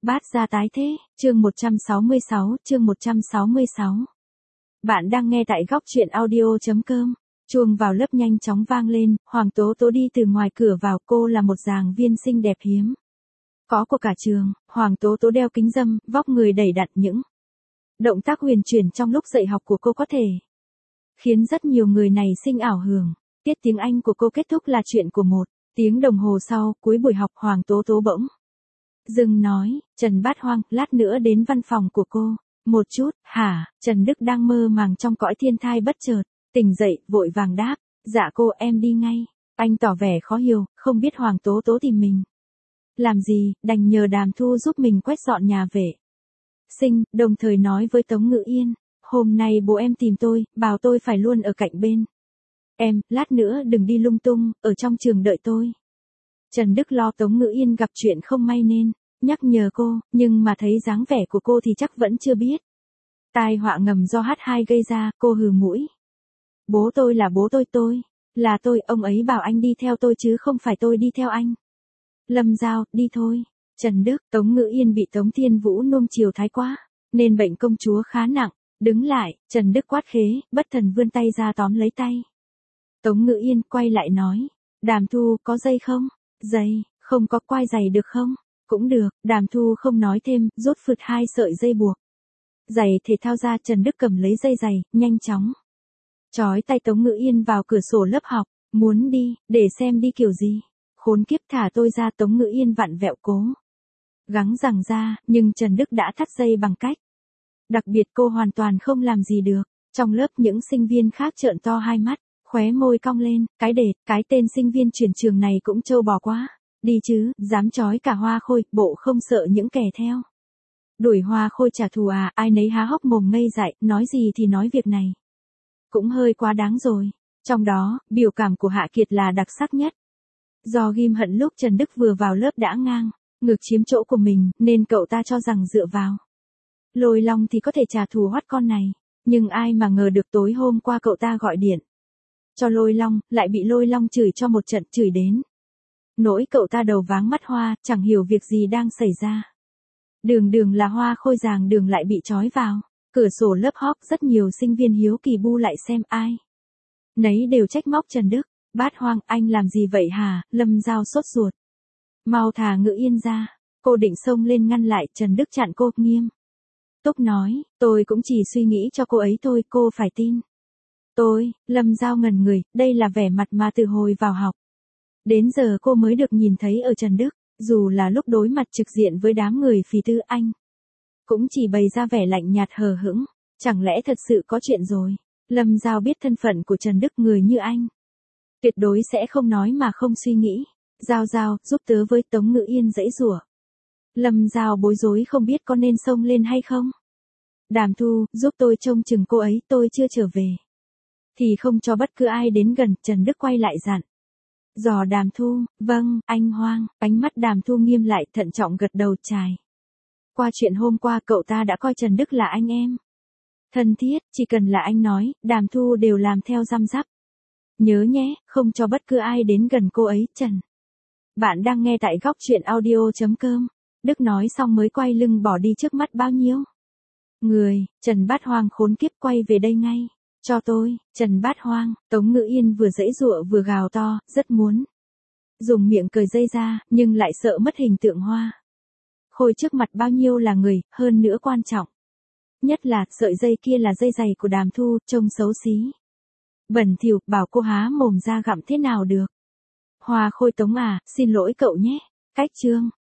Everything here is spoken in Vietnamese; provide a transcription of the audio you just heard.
Bát gia tái thế, chương 166, chương 166. Bạn đang nghe tại góc truyện audio.com. Chuông vào lớp nhanh chóng vang lên, Hoàng Tố Tố đi từ ngoài cửa vào, cô là một giảng viên xinh đẹp hiếm có của cả trường. Hoàng Tố Tố đeo kính râm, vóc người đầy đặn, những động tác huyền chuyển trong lúc dạy học của cô có thể khiến rất nhiều người này sinh ảo hưởng. Tiết tiếng Anh của cô kết thúc là chuyện của 1 tiếng đồng hồ sau, cuối buổi học Hoàng Tố Tố bỗng dừng nói, Trần Bát Hoang, lát nữa đến văn phòng của cô. Một chút, hả? Trần Đức đang mơ màng trong cõi thiên thai bất chợt, tỉnh dậy, vội vàng đáp, dạ cô, em đi ngay. Anh tỏ vẻ khó hiểu, không biết Hoàng Tố Tố tìm mình làm gì, đành nhờ Đàm Thu giúp mình quét dọn nhà vệ sinh, đồng thời nói với Tống Ngữ Yên, hôm nay bố em tìm tôi, bảo tôi phải luôn ở cạnh bên em, lát nữa đừng đi lung tung, ở trong trường đợi tôi. Trần Đức lo Tống Ngữ Yên gặp chuyện không may nên nhắc nhở cô, nhưng mà thấy dáng vẻ của cô thì chắc vẫn chưa biết tai họa ngầm do H2 gây ra. Cô hừ mũi, bố tôi là bố tôi là tôi, ông ấy bảo anh đi theo tôi chứ không phải tôi đi theo anh. Lâm Giao, đi thôi. Trần Đức, Tống Ngữ Yên bị Tống Thiên Vũ nuông chiều thái quá, nên bệnh công chúa khá nặng. Đứng lại, Trần Đức quát khế, bất thần vươn tay ra tóm lấy tay Tống Ngữ Yên, quay lại nói, Đàm Thu, có dây không? Dây, không có. Quai giày được không? Cũng được. Đàm Thu không nói thêm, rút phượt 2 sợi dây buộc giày thể thao ra. Trần Đức cầm lấy dây giày, nhanh chóng trói tay Tống Ngữ Yên vào cửa sổ lớp học. Muốn đi, để xem đi kiểu gì. Khốn kiếp, thả tôi ra. Tống Ngữ Yên vặn vẹo cố gắng giằng ra, nhưng Trần Đức đã thắt dây bằng cách đặc biệt, cô hoàn toàn không làm gì được. Trong lớp những sinh viên khác trợn to hai mắt, khóe môi cong lên, cái tên sinh viên chuyển trường này cũng trâu bò quá. Đi chứ, dám trói cả Hoa Khôi, bộ không sợ những kẻ theo đuổi Hoa Khôi trả thù à? Ai nấy há hốc mồm ngây dại, nói gì thì nói, việc này cũng hơi quá đáng rồi. Trong đó, biểu cảm của Hạ Kiệt là đặc sắc nhất. Do ghim hận lúc Trần Đức vừa vào lớp đã ngang ngược chiếm chỗ của mình, nên cậu ta cho rằng dựa vào Lôi Long thì có thể trả thù hoắt con này. Nhưng ai mà ngờ được tối hôm qua cậu ta gọi điện cho Lôi Long, lại bị Lôi Long chửi cho một trận, chửi đến nỗi cậu ta đầu váng mắt hoa, chẳng hiểu việc gì đang xảy ra. Đường là Hoa Khôi, giảng đường lại bị trói vào cửa sổ lớp học. Rất nhiều sinh viên hiếu kỳ bu lại xem, ai nấy đều trách móc Trần Đức. Bát Hoang, anh làm gì vậy hả? Lâm Giao sốt ruột, mau thả Ngữ Yên ra. Cô định xông lên ngăn lại, Trần Đức chặn cô, nghiêm túc nói, tôi cũng chỉ suy nghĩ cho cô ấy thôi, cô phải tin tôi. Lâm Giao ngẩn người, đây là vẻ mặt mà từ hồi vào học đến giờ cô mới được nhìn thấy ở Trần Đức. Dù là lúc đối mặt trực diện với đám người phì tư, anh cũng chỉ bày ra vẻ lạnh nhạt hờ hững. Chẳng lẽ thật sự có chuyện rồi? Lâm Giao biết thân phận của Trần Đức, người như anh tuyệt đối sẽ không nói mà không suy nghĩ. Giao, giúp tớ với. Tống Ngữ Yên giãy giụa. Lâm Giao bối rối không biết có nên xông lên hay không. Đàm Thu, giúp tôi trông chừng cô ấy, tôi chưa trở về thì không cho bất cứ ai đến gần. Trần Đức quay lại dặn dò Đàm Thu, vâng, anh Hoang. Ánh mắt Đàm Thu nghiêm lại, thận trọng gật đầu. Trải qua chuyện hôm qua, cậu ta đã coi Trần Đức là anh em thân thiết, chỉ cần là anh nói, Đàm Thu đều làm theo răm rắp. Nhớ nhé, không cho bất cứ ai đến gần cô ấy. Trần. Bạn đang nghe tại góc truyện audio.com. Đức nói xong mới quay lưng bỏ đi trước mắt bao nhiêu người. Trần Bát Hoang, khốn kiếp, quay về đây ngay cho tôi. Trần Bát Hoang. Tống Ngữ Yên vừa giãy giụa vừa gào to, rất muốn dùng miệng cởi dây ra, nhưng lại sợ mất hình tượng Hoa Khôi trước mặt bao nhiêu là người, hơn nữa quan trọng nhất là sợi dây kia là dây giày của Đàm Thu, trông xấu xí bẩn thỉu, bảo cô há mồm ra gặm thế nào được. Hoa Khôi, Tống à, xin lỗi cậu nhé. Cách chương